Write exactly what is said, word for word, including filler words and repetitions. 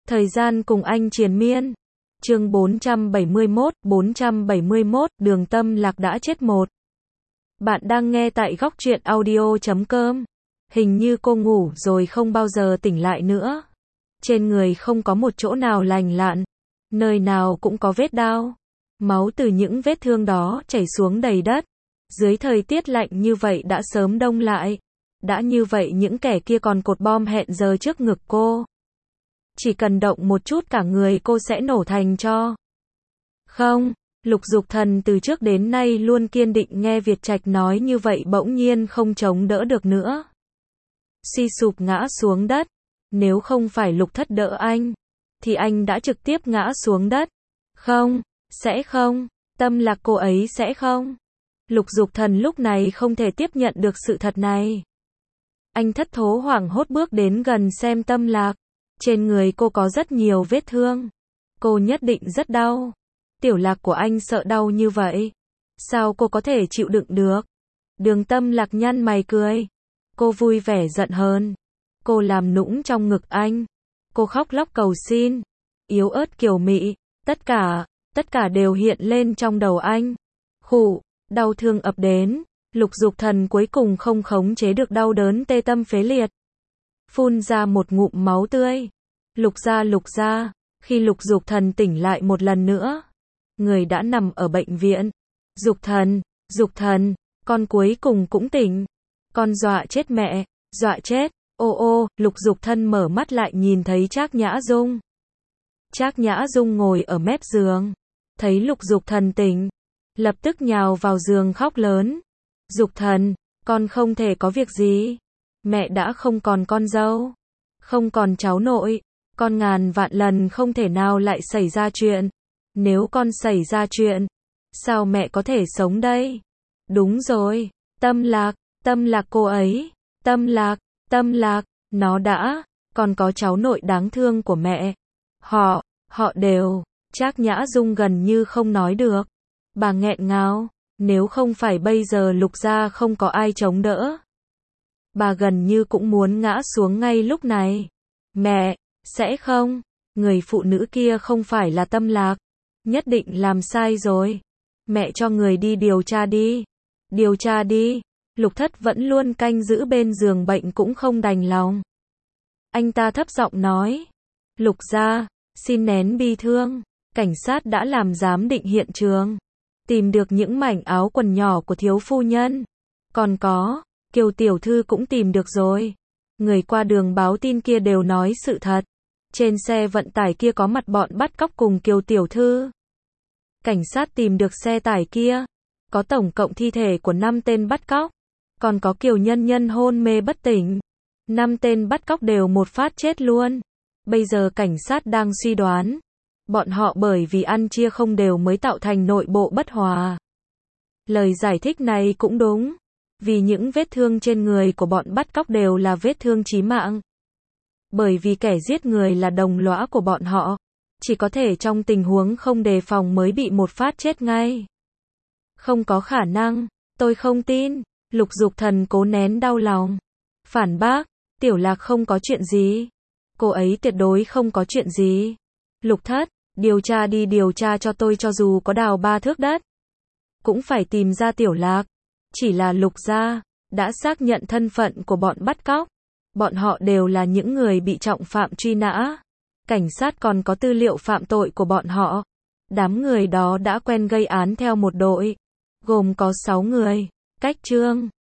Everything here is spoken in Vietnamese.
Thời gian cùng anh triền miên. Chương bốn trăm bảy mươi mốt, bốn trăm bảy mươi mốt, Đường Tâm Lạc đã chết một. Bạn đang nghe tại góc truyện audio chấm com. Hình như cô ngủ rồi không bao giờ tỉnh lại nữa. Trên người không có một chỗ nào lành lặn, nơi nào cũng có vết đao. Máu từ những vết thương đó chảy xuống đầy đất. Dưới thời tiết lạnh như vậy đã sớm đông lại. Đã như vậy những kẻ kia còn cột bom hẹn giờ trước ngực cô. Chỉ cần động một chút cả người cô sẽ nổ thành tro. Không, Lục Dục Thần từ trước đến nay luôn kiên định, nghe Việt Trạch nói như vậy bỗng nhiên không chống đỡ được nữa. Suy sụp ngã xuống đất. Nếu không phải Lục Thất đỡ anh, thì anh đã trực tiếp ngã xuống đất. Không, sẽ không, Tâm Lạc cô ấy sẽ không. Lục Dục Thần lúc này không thể tiếp nhận được sự thật này. Anh thất thố hoảng hốt bước đến gần xem Tâm Lạc. Trên người cô có rất nhiều vết thương. Cô nhất định rất đau. Tiểu Lạc của anh sợ đau như vậy. Sao cô có thể chịu đựng được? Đường Tâm Lạc nhăn mày cười. Cô vui vẻ giận hơn. Cô làm nũng trong ngực anh. Cô khóc lóc cầu xin. Yếu ớt kiều mị. Tất cả, tất cả đều hiện lên trong đầu anh. Khụ, đau thương ập đến. Lục Dục Thần cuối cùng không khống chế được đau đớn tê tâm phế liệt. Phun ra một ngụm máu tươi. Lục gia Lục gia, khi Lục Dục Thần tỉnh lại một lần nữa, người đã nằm ở bệnh viện. Dục Thần, Dục Thần, con cuối cùng cũng tỉnh. Con dọa chết mẹ, dọa chết. Ô ô, Lục Dục Thần mở mắt lại nhìn thấy Trác Nhã Dung. Trác Nhã Dung ngồi ở mép giường, thấy Lục Dục Thần tỉnh, lập tức nhào vào giường khóc lớn. Dục Thần, con không thể có việc gì. Mẹ đã không còn con dâu, không còn cháu nội, con ngàn vạn lần không thể nào lại xảy ra chuyện. Nếu con xảy ra chuyện, sao mẹ có thể sống đây? Đúng rồi, Tâm Lạc, Tâm Lạc cô ấy, Tâm Lạc, Tâm Lạc, nó đã, còn có cháu nội đáng thương của mẹ. Họ, họ đều, Trác Nhã Dung gần như không nói được. Bà nghẹn ngào, nếu không phải bây giờ Lục gia không có ai chống đỡ. Bà gần như cũng muốn ngã xuống ngay lúc này. Mẹ, sẽ không, người phụ nữ kia không phải là Tâm Lạc. Nhất định làm sai rồi. Mẹ cho người đi điều tra đi. Điều tra đi. Lục Thất vẫn luôn canh giữ bên giường bệnh cũng không đành lòng. Anh ta thấp giọng nói. Lục gia, xin nén bi thương. Cảnh sát đã làm giám định hiện trường. Tìm được những mảnh áo quần nhỏ của thiếu phu nhân. Còn có, Kiều tiểu thư cũng tìm được rồi. Người qua đường báo tin kia đều nói sự thật. Trên xe vận tải kia có mặt bọn bắt cóc cùng Kiều tiểu thư. Cảnh sát tìm được xe tải kia. Có tổng cộng thi thể của năm tên bắt cóc. Còn có Kiều nhân nhân hôn mê bất tỉnh. năm tên bắt cóc đều một phát chết luôn. Bây giờ cảnh sát đang suy đoán. Bọn họ bởi vì ăn chia không đều mới tạo thành nội bộ bất hòa. Lời giải thích này cũng đúng. Vì những vết thương trên người của bọn bắt cóc đều là vết thương chí mạng. Bởi vì kẻ giết người là đồng lõa của bọn họ. Chỉ có thể trong tình huống không đề phòng mới bị một phát chết ngay. Không có khả năng, tôi không tin. Lục Dục Thần cố nén đau lòng. Phản bác, Tiểu Lạc không có chuyện gì. Cô ấy tuyệt đối không có chuyện gì. Lục Thất, điều tra đi điều tra cho tôi, cho dù có đào ba thước đất. Cũng phải tìm ra Tiểu Lạc. Chỉ là Lục gia đã xác nhận thân phận của bọn bắt cóc. Bọn họ đều là những người bị trọng phạm truy nã. Cảnh sát còn có tư liệu phạm tội của bọn họ. Đám người đó đã quen gây án theo một đội. Gồm có sáu người. Cách Trương,